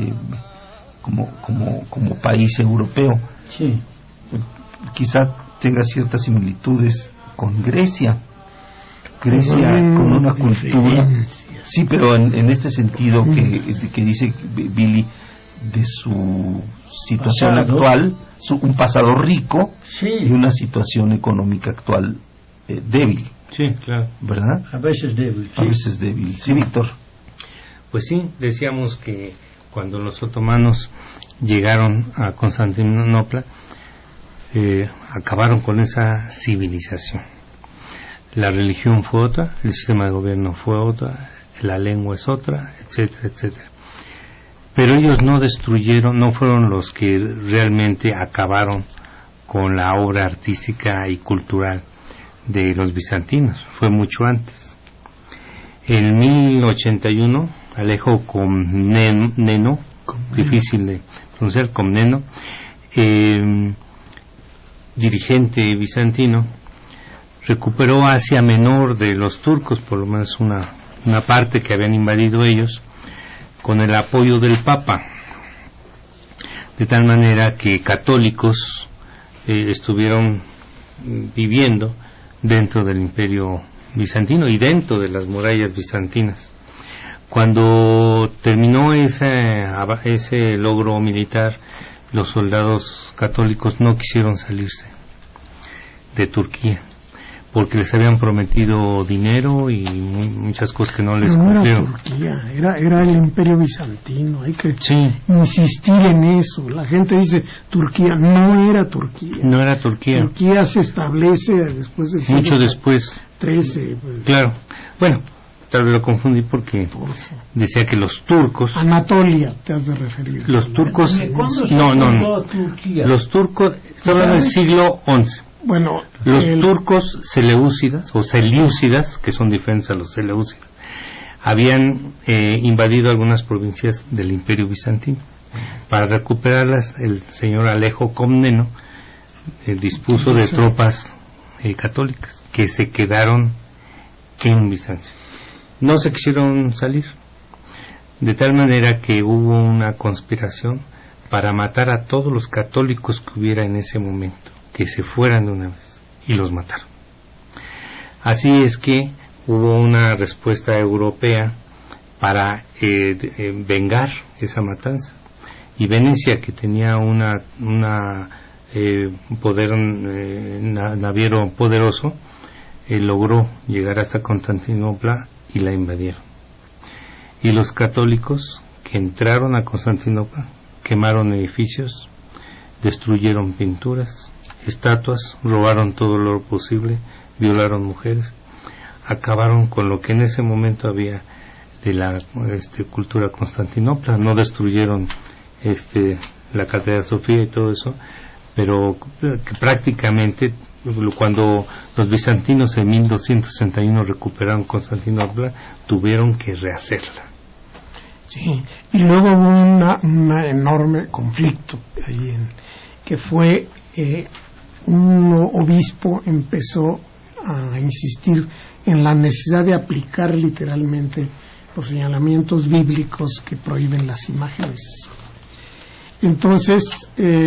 como país europeo, sí, quizá tenga ciertas similitudes con Grecia con una cultura, sí, pero en este sentido que dice Billy, de su situación actual, un pasado rico, sí, y una situación económica actual débil. Sí, claro. ¿Verdad? A veces débil. A veces débil. Sí, Víctor. Pues sí, decíamos que cuando los otomanos llegaron a Constantinopla, acabaron con esa civilización. La religión fue otra, el sistema de gobierno fue otra, la lengua es otra, etcétera, etcétera. Pero ellos no destruyeron, no fueron los que realmente acabaron con la obra artística y cultural de los bizantinos, fue mucho antes. En 1081, Alejo Comneno, difícil de pronunciar, Comneno, dirigente bizantino, recuperó Asia Menor de los turcos, por lo menos una parte que habían invadido ellos, con el apoyo del Papa, de tal manera que católicos estuvieron viviendo dentro del Imperio Bizantino y dentro de las murallas bizantinas. Cuando terminó ese logro militar, los soldados católicos no quisieron salirse de Turquía, porque les habían prometido dinero y muchas cosas que no les cumplieron. No era Turquía, era el Imperio Bizantino, hay que insistir en eso. La gente dice Turquía, no era Turquía. No era Turquía. Turquía se establece después del siglo mucho después. 13. Claro. Bueno, tal vez lo confundí porque decía que los turcos... Anatolia, te has de referir. Los turcos... No. Turquía? Los turcos, estamos en el siglo XI. Bueno, los turcos seleucidas o selyúcidas, que son diferentes a los seleucidas, habían invadido algunas provincias del Imperio Bizantino. Para recuperarlas, el señor Alejo Comneno dispuso de tropas católicas que se quedaron en Bizancio. No se quisieron salir, de tal manera que hubo una conspiración para matar a todos los católicos que hubiera en ese momento, que se fueran de una vez, y los mataron. Así es que hubo una respuesta europea para vengar esa matanza, y Venecia, que tenía naviero poderoso, logró llegar hasta Constantinopla y la invadieron. Y los católicos que entraron a Constantinopla quemaron edificios, destruyeron pinturas, estatuas, robaron todo lo posible, violaron mujeres, acabaron con lo que en ese momento había de la cultura Constantinopla. No destruyeron la Catedral Sofía y todo eso, pero que prácticamente cuando los bizantinos en 1261 recuperaron Constantinopla, tuvieron que rehacerla. Sí, y luego hubo un enorme conflicto ahí que fue un obispo empezó a insistir en la necesidad de aplicar literalmente los señalamientos bíblicos que prohíben las imágenes. Entonces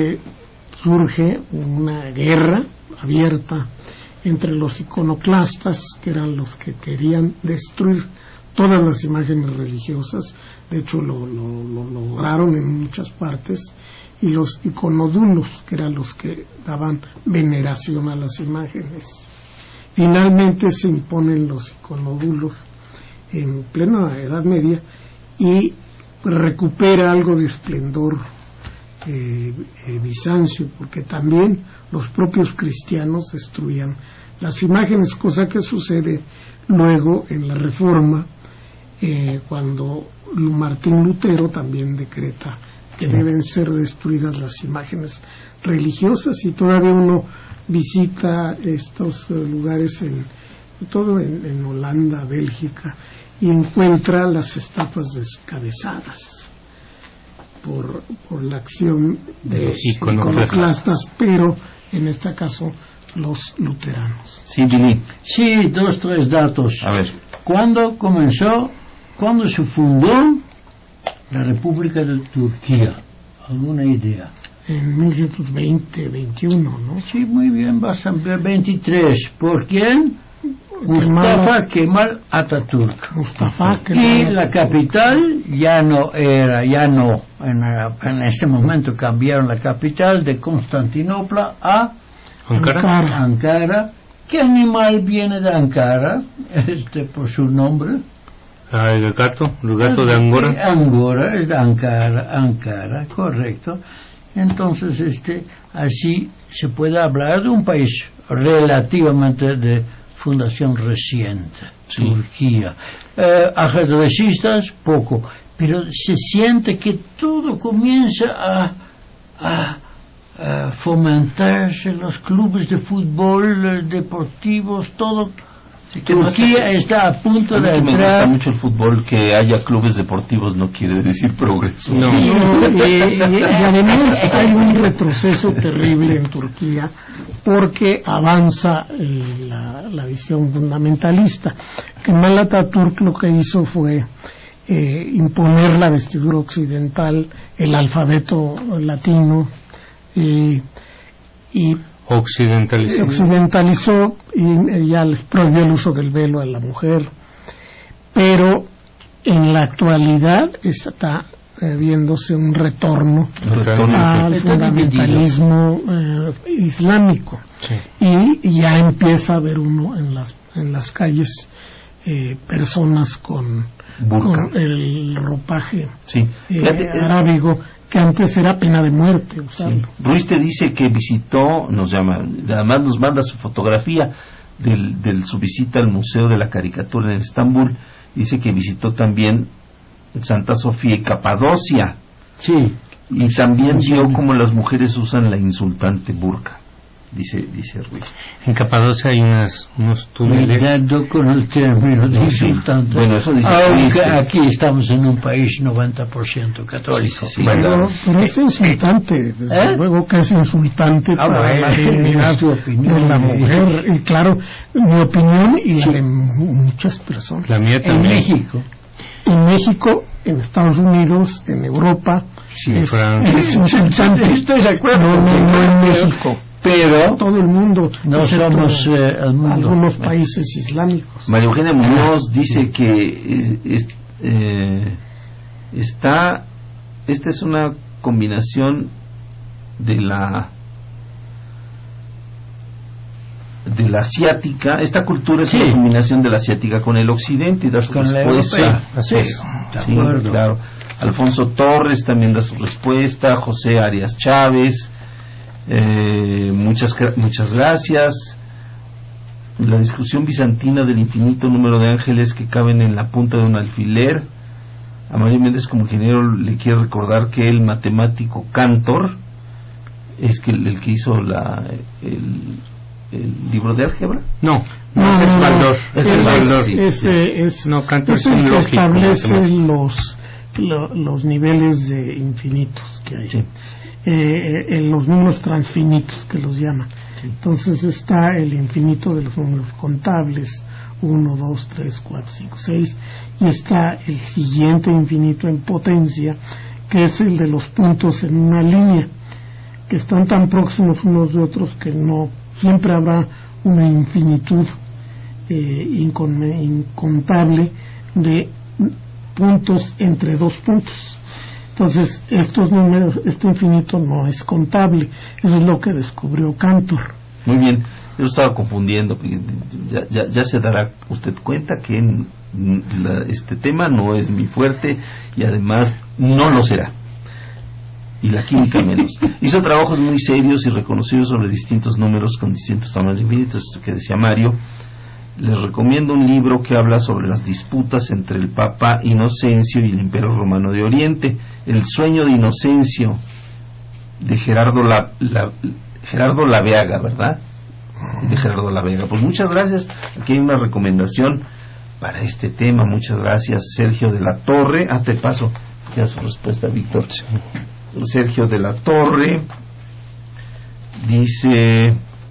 surge una guerra abierta entre los iconoclastas, que eran los que querían destruir todas las imágenes religiosas. De hecho lo lograron en muchas partes, y los iconodulos, que eran los que daban veneración a las imágenes. Finalmente se imponen los iconodulos en plena Edad Media y recupera algo de esplendor Bizancio, porque también los propios cristianos destruían las imágenes, cosa que sucede luego en la Reforma, cuando Martín Lutero también decreta que deben ser destruidas las imágenes religiosas, y todavía uno visita estos lugares todo en Holanda, Bélgica, y encuentra las estatuas descabezadas por la acción de los iconoclastas, pero en este caso los luteranos. Sí, Billy. Sí, 2, 3 datos. A ver. ¿Cuándo se fundó la República de Turquía? ¿Alguna idea? En 1920, 21, ¿no? Sí, muy bien, vas a ver 23. ¿Por quién? Mustafa Kemal Atatürk. Y la capital en este momento cambiaron la capital de Constantinopla a Ankara. ¿Qué animal viene de Ankara? Por su nombre. El gato de Angora. Angora es de Ankara, correcto. Entonces, así se puede hablar de un país relativamente de fundación reciente, sí. Turquía. Ajedrecistas, poco, pero se siente que todo comienza a fomentarse, los clubes de fútbol, deportivos, todo. Sí, Turquía está a punto de entrar. Me gusta mucho el fútbol, que haya clubes deportivos no quiere decir progreso. No. Y además hay un retroceso terrible en Turquía, porque avanza la visión fundamentalista. Kemal Atatürk lo que hizo fue imponer la vestidura occidental, el alfabeto latino, y occidentalizó y ya les prohibió el uso del velo a la mujer, pero en la actualidad está viéndose un retorno al fundamentalismo islámico, sí. Y ya empieza a ver uno en las calles personas con el ropaje, sí. Arábigo, que antes era pena de muerte usarlo. Sí. Ruiz te dice que visitó, además nos manda su fotografía de su visita al Museo de la Caricatura en Estambul. Dice que visitó también Santa Sofía y Capadocia. Sí. Y también vio cómo las mujeres usan la insultante burka. Dice Ruiz. En Capadocia hay unos túneles. Cuidado con el término de insultante. Bueno, eso dice Ruiz. Aquí estamos en un país 90% católico. Sí, pero es insultante, desde luego que es insultante para la dignidad de la mujer. Y claro, mi opinión y la de muchas personas. La mía también. En México, en Estados Unidos, en Europa, es insultante. Estoy de acuerdo. No en México. Pero todo el mundo, no somos el mundo. Algunos países islámicos. María Eugenia Muñoz dice que esta es una combinación de la asiática. Esta cultura es una combinación de la asiática con el occidente, y da su respuesta. Sí, claro. Alfonso Torres también da su respuesta. José Arias Chávez, muchas gracias. La discusión bizantina del infinito número de ángeles que caben en la punta de un alfiler. A Mario Méndez, como ingeniero, le quiero recordar que el matemático Cantor es el que hizo el libro de álgebra. No, ese es Baldor. Cantor es el que establece los niveles de infinitos que hay. Sí. Los números transfinitos que los llaman. Sí. Entonces está el infinito de los números contables, 1, 2, 3, 4, 5, 6, y está el siguiente infinito en potencia, que es el de los puntos en una línea, que están tan próximos unos de otros que no siempre habrá una infinitud incontable de puntos entre dos puntos. Entonces, estos números, este infinito no es contable. Eso es lo que descubrió Cantor. Muy bien, yo estaba confundiendo. Ya se dará usted cuenta que este tema no es mi fuerte y además no lo será. Y la química menos. Hizo trabajos muy serios y reconocidos sobre distintos números con distintos tamaños infinitos, esto que decía Mario. Les recomiendo un libro que habla sobre las disputas entre el Papa Inocencio y el Imperio Romano de Oriente, El sueño de Inocencio, de Gerardo Laveaga, ¿verdad? De Gerardo Laveaga. Pues muchas gracias. Aquí hay una recomendación para este tema. Muchas gracias, Sergio de la Torre. Te paso ya su respuesta, Víctor. Sergio de la Torre dice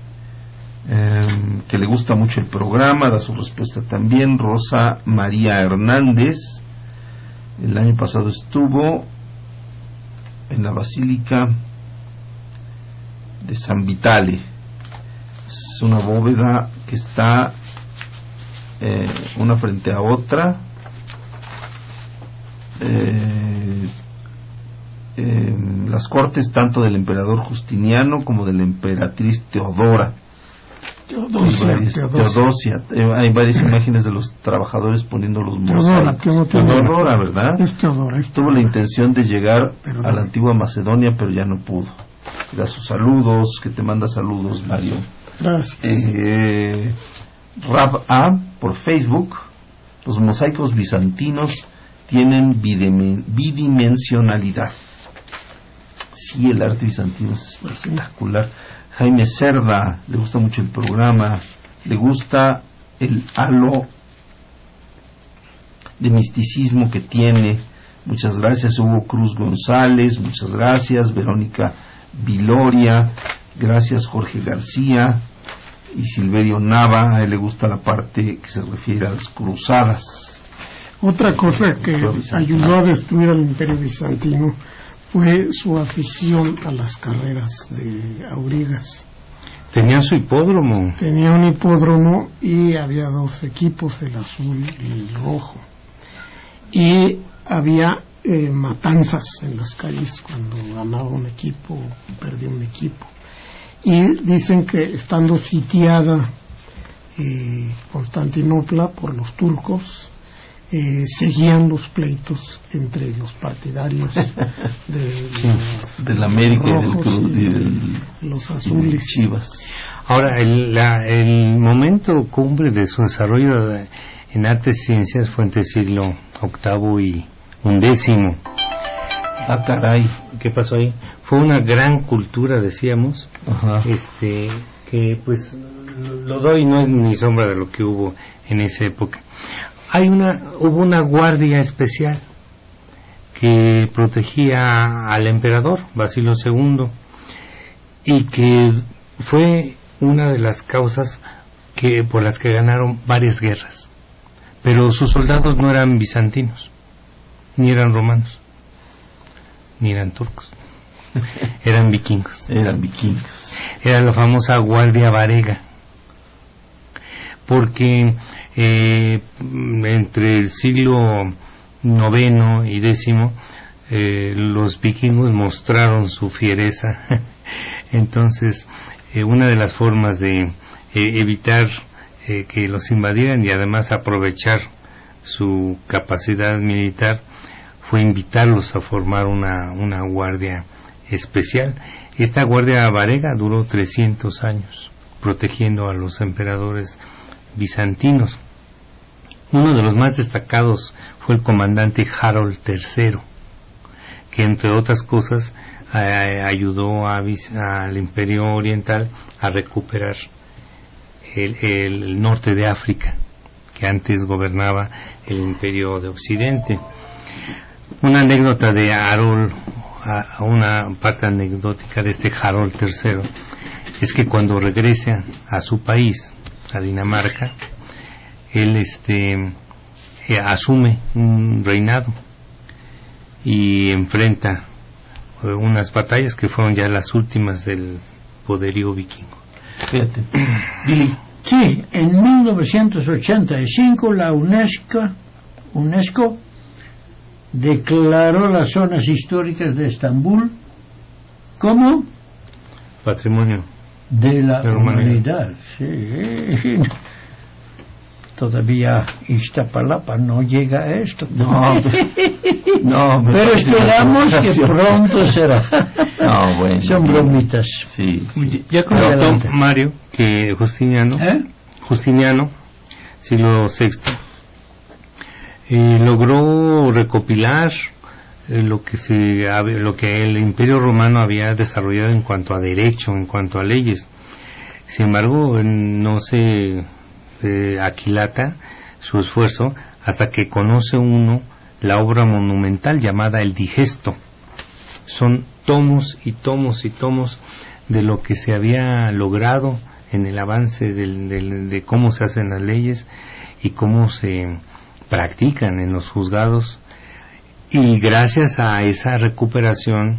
que le gusta mucho el programa, da su respuesta también. Rosa María Hernández, el año pasado estuvo en la Basílica de San Vitale. Es una bóveda que está una frente a otra, las cortes tanto del emperador Justiniano como de la emperatriz Teodosia. Hay varias imágenes de los trabajadores poniendo los mosaicos. Teodora, ¿verdad? Es Teodora. Tuvo la intención de llegar a la antigua Macedonia, pero ya no pudo. Da sus saludos, que te manda saludos, Mario. Gracias. Rab A, por Facebook: los mosaicos bizantinos tienen bidimensionalidad. Sí, el arte bizantino es espectacular. Jaime Cerda, le gusta mucho el programa, le gusta el halo de misticismo que tiene. Muchas gracias. Hugo Cruz González, muchas gracias. Verónica Viloria, gracias. Jorge García y Silverio Nava, a él le gusta la parte que se refiere a las cruzadas. Otra cosa que ayudó a destruir al Imperio Bizantino fue su afición a las carreras de aurigas. Tenía su hipódromo. Tenía un hipódromo y había dos equipos, el azul y el rojo. Y había matanzas en las calles cuando ganaba un equipo o perdía un equipo. Y dicen que estando sitiada Constantinopla por los turcos, seguían los pleitos entre los partidarios del América y los azules. Chivas. Ahora, el momento cumbre de su desarrollo en artes y ciencias fue entre el siglo VIII y XI. Ah, caray. ¿Qué pasó ahí? Fue una gran cultura, decíamos. Ajá. Que pues lo doy, no es ni sombra de lo que hubo en esa época. Hubo una guardia especial que protegía al emperador Basilio II y que fue una de las causas por las que ganaron varias guerras. Pero sus soldados no eran bizantinos, ni eran romanos, ni eran turcos, eran vikingos. Era la famosa Guardia Varega, porque entre el siglo IX y X los vikingos mostraron su fiereza. Entonces una de las formas de evitar que los invadieran y además aprovechar su capacidad militar fue invitarlos a formar una guardia especial. Esta Guardia Varega duró 300 años protegiendo a los emperadores bizantinos. Uno de los más destacados fue el comandante Harold III, que entre otras cosas ayudó al Imperio Oriental a recuperar el norte de África, que antes gobernaba el Imperio de Occidente. Una anécdota de Harold, una parte anecdótica de este Harold III, es que cuando regresa a su país, a Dinamarca, él asume un reinado y enfrenta unas batallas que fueron ya las últimas del poderío vikingo. Fíjate. Billy. Sí, en 1985 la UNESCO declaró las zonas históricas de Estambul como Patrimonio de la humanidad. Sí. Todavía Iztapalapa no llega a esto. No, pero esperamos que pronto será. No, bueno. Son bromitas. Sí. Ya comentó Mario que Justiniano, siglo VI, logró recopilar lo que el Imperio Romano había desarrollado en cuanto a derecho, en cuanto a leyes. Sin embargo, no se aquilata su esfuerzo hasta que conoce uno la obra monumental llamada El Digesto. Son tomos y tomos y tomos de lo que se había logrado en el avance de cómo se hacen las leyes y cómo se practican en los juzgados, y gracias a esa recuperación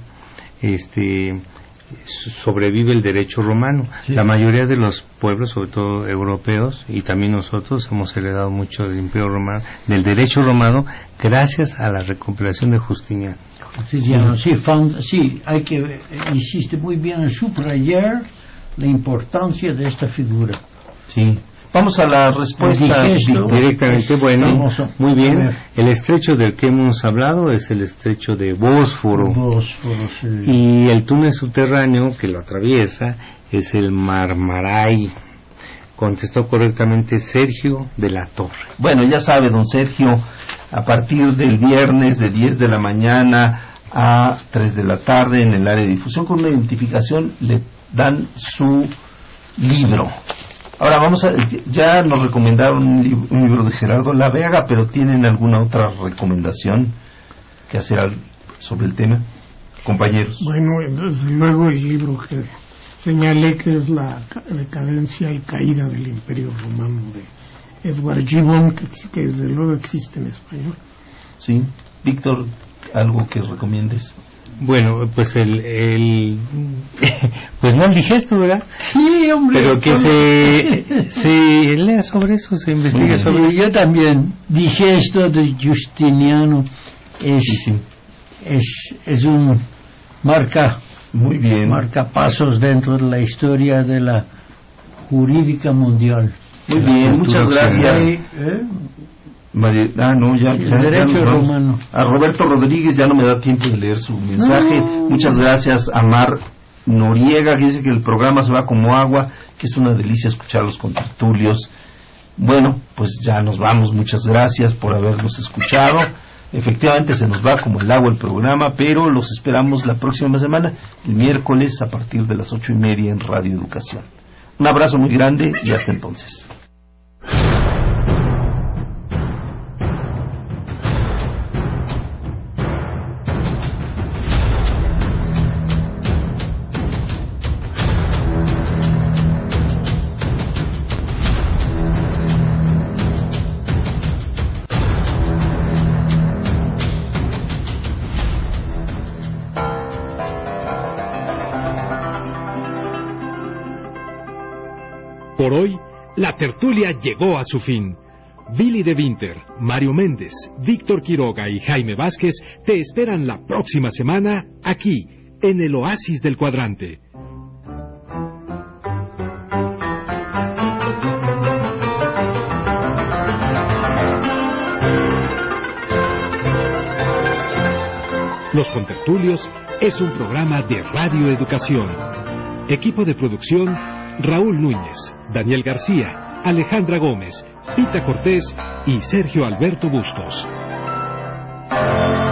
sobrevive el derecho romano. Sí. La mayoría de los pueblos, sobre todo europeos, y también nosotros hemos heredado mucho del Imperio Romano, del derecho romano, gracias a la recuperación de Justiniano. Sí, hay que insiste muy bien en subrayar la importancia de esta figura. Sí. Vamos a la respuesta directamente. Bueno, muy bien. El estrecho del que hemos hablado es el estrecho de Bósforo. Sí. Y el túnel subterráneo que lo atraviesa es el Marmaray. Contestó correctamente Sergio de la Torre. Bueno, ya sabe, don Sergio, a partir del viernes de 10 de la mañana a 3 de la tarde en el área de difusión con una identificación le dan su libro. Ahora ya nos recomendaron un libro de Gerardo Lavega, pero ¿tienen alguna otra recomendación que hacer sobre el tema, compañeros? Bueno, desde luego el libro que señalé, que es La decadencia y caída del Imperio Romano, de Edward Gibbon, que desde luego existe en español. Sí. Víctor, ¿algo que recomiendes? Bueno, pues pues no el digesto, ¿verdad? Sí, hombre. Pero que se lea sobre eso, se investigue sobre eso. Yo también. Digesto de Justiniano es un marcapasos dentro de la historia de la jurídica mundial. Muy bien, muchas gracias. Derecho romano. A Roberto Rodríguez ya no me da tiempo de leer su mensaje. Muchas gracias a Mar Noriega, que dice que el programa se va como agua, que es una delicia escuchar los contertulios. Bueno, pues ya nos vamos. Muchas gracias por habernos escuchado. Efectivamente se nos va como el agua el programa, pero los esperamos la próxima semana, el miércoles a partir de las 8:30 en Radio Educación. Un abrazo muy grande y hasta entonces. Por hoy, la tertulia llegó a su fin. Billy de Winter, Mario Méndez, Víctor Quiroga y Jaime Vázquez te esperan la próxima semana aquí, en el Oasis del Cuadrante. Los Contertulios es un programa de Radio Educación. Equipo de producción: Raúl Núñez, Daniel García, Alejandra Gómez, Pita Cortés y Sergio Alberto Bustos.